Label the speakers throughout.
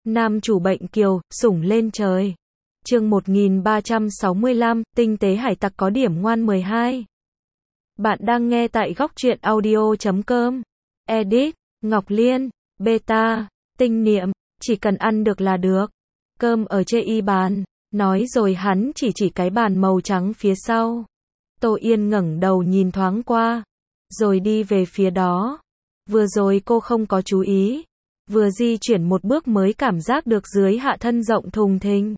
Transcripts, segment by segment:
Speaker 1: Nam chủ bệnh kiều, sủng lên trời. Chương 1365, tinh tế hải tặc có điểm ngoan 12. Bạn đang nghe tại góc truyện audio.com. Edit, Ngọc Liên, Beta, Tinh Niệm, chỉ cần ăn được là được. Cơm ở chê y bàn, nói rồi hắn chỉ cái bàn màu trắng phía sau. Tô Yên ngẩng đầu nhìn thoáng qua, rồi đi về phía đó. Vừa rồi cô không có chú ý, vừa di chuyển một bước mới cảm giác được dưới hạ thân rộng thùng thình.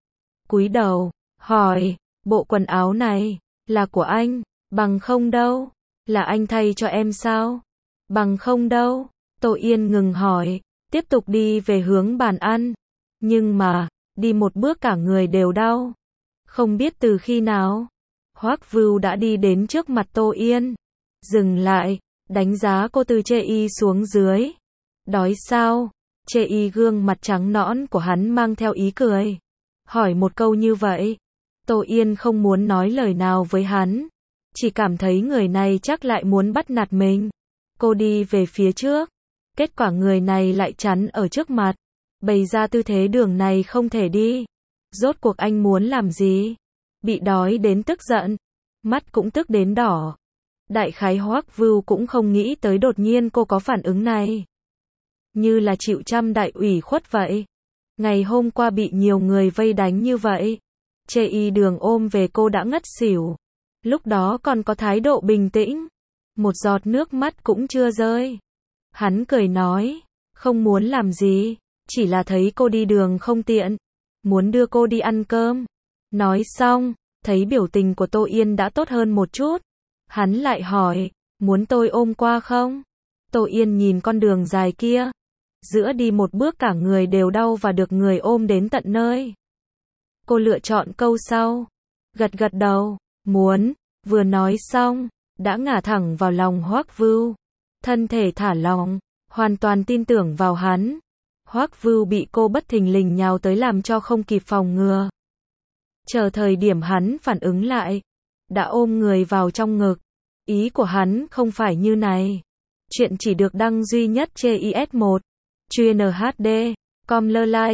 Speaker 1: Cúi đầu, hỏi, bộ quần áo này, là của anh, bằng không đâu, là anh thay cho em sao? Bằng không đâu, Tô Yên ngừng hỏi, tiếp tục đi về hướng bàn ăn. Nhưng mà, đi một bước cả người đều đau. Không biết từ khi nào, Hoắc Vưu đã đi đến trước mặt Tô Yên. Dừng lại, đánh giá cô từ chê y xuống dưới. Đói sao? Chê y gương mặt trắng nõn của hắn mang theo ý cười. Hỏi một câu như vậy, Tô Yên không muốn nói lời nào với hắn. Chỉ cảm thấy người này chắc lại muốn bắt nạt mình. Cô đi về phía trước. Kết quả người này lại chắn ở trước mặt. Bày ra tư thế đường này không thể đi. Rốt cuộc anh muốn làm gì? Bị đói đến tức giận. Mắt cũng tức đến đỏ. Đại khái Hoắc Vưu cũng không nghĩ tới đột nhiên cô có phản ứng này. Như là chịu trăm đại ủy khuất vậy. Ngày hôm qua bị nhiều người vây đánh như vậy. Chê y đường ôm về cô đã ngất xỉu. Lúc đó còn có thái độ bình tĩnh. Một giọt nước mắt cũng chưa rơi. Hắn cười nói, không muốn làm gì, chỉ là thấy cô đi đường không tiện. Muốn đưa cô đi ăn cơm. Nói xong, thấy biểu tình của Tô Yên đã tốt hơn một chút. Hắn lại hỏi, muốn tôi ôm qua không? Tô Yên nhìn con đường dài kia. Giữa đi một bước cả người đều đau và được người ôm đến tận nơi. Cô lựa chọn câu sau. Gật gật đầu, muốn, vừa nói xong, đã ngả thẳng vào lòng Hoắc Vưu. Thân thể thả lỏng, hoàn toàn tin tưởng vào hắn. Hoắc Vưu bị cô bất thình lình nhào tới làm cho không kịp phòng ngừa. Chờ thời điểm hắn phản ứng lại, đã ôm người vào trong ngực. Ý của hắn không phải như này. Chuyện chỉ được đăng duy nhất trên IS1. Chuyên HD, Comlerline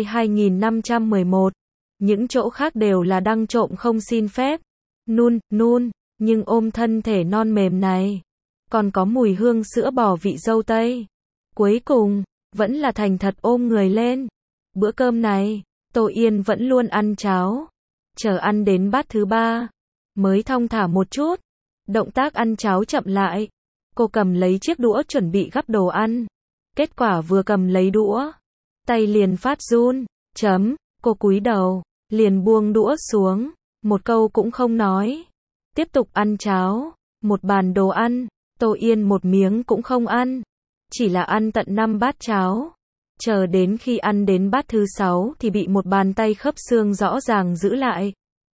Speaker 1: 2511. Những chỗ khác đều là đăng trộm không xin phép. Nun, nhưng ôm thân thể non mềm này. Còn có mùi hương sữa bò vị dâu tây. Cuối cùng, vẫn là thành thật ôm người lên. Bữa cơm này, Tô Yên vẫn luôn ăn cháo. Chờ ăn đến bát thứ 3, mới thong thả một chút. Động tác ăn cháo chậm lại. Cô cầm lấy chiếc đũa chuẩn bị gắp đồ ăn. Kết quả vừa cầm lấy đũa, tay liền phát run. Cô cúi đầu, liền buông đũa xuống. Một câu cũng không nói. Tiếp tục ăn cháo. Một bàn đồ ăn, Tô Yên một miếng cũng không ăn. Chỉ là ăn tận 5 bát cháo. Chờ đến khi ăn đến bát thứ 6 thì bị một bàn tay khớp xương rõ ràng giữ lại.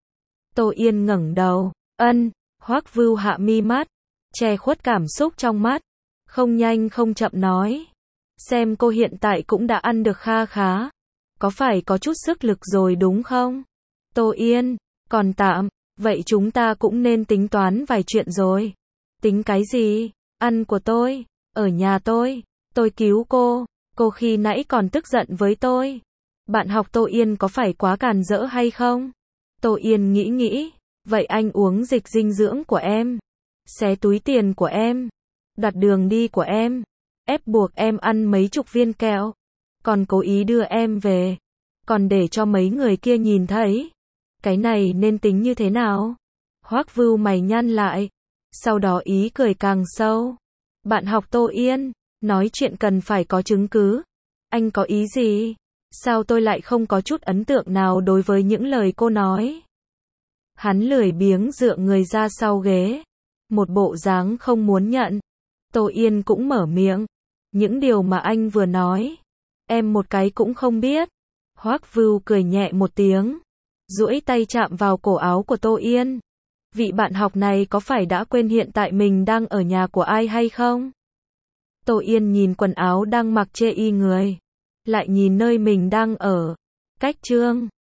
Speaker 1: Tô Yên ngẩng đầu, Hoắc Vưu hạ mi mắt, che khuất cảm xúc trong mắt. Không nhanh không chậm nói. Xem cô hiện tại cũng đã ăn được kha khá. Có phải có chút sức lực rồi đúng không? Tô Yên, còn tạm, vậy chúng ta cũng nên tính toán vài chuyện rồi. Tính cái gì? Ăn của tôi, ở nhà tôi cứu cô khi nãy còn tức giận với tôi. Bạn học Tô Yên có phải quá càn rỡ hay không? Tô Yên nghĩ, vậy anh uống dịch dinh dưỡng của em, xé túi tiền của em, đoạt đường đi của em, ép buộc em ăn mấy chục viên kẹo, còn cố ý đưa em về, còn để cho mấy người kia nhìn thấy. Cái này nên tính như thế nào? Hoắc Vưu mày nhăn lại, sau đó ý cười càng sâu. Bạn học Tô Yên, nói chuyện cần phải có chứng cứ. Anh có ý gì? Sao tôi lại không có chút ấn tượng nào đối với những lời cô nói? Hắn lười biếng dựa người ra sau ghế. Một bộ dáng không muốn nhận. Tô Yên cũng mở miệng. Những điều mà anh vừa nói, em một cái cũng không biết. Hoắc Vưu cười nhẹ một tiếng, duỗi tay chạm vào cổ áo của Tô Yên. Vị bạn học này có phải đã quên hiện tại mình đang ở nhà của ai hay không? Tô Yên nhìn quần áo đang mặc chê y người, lại nhìn nơi mình đang ở. Cách chương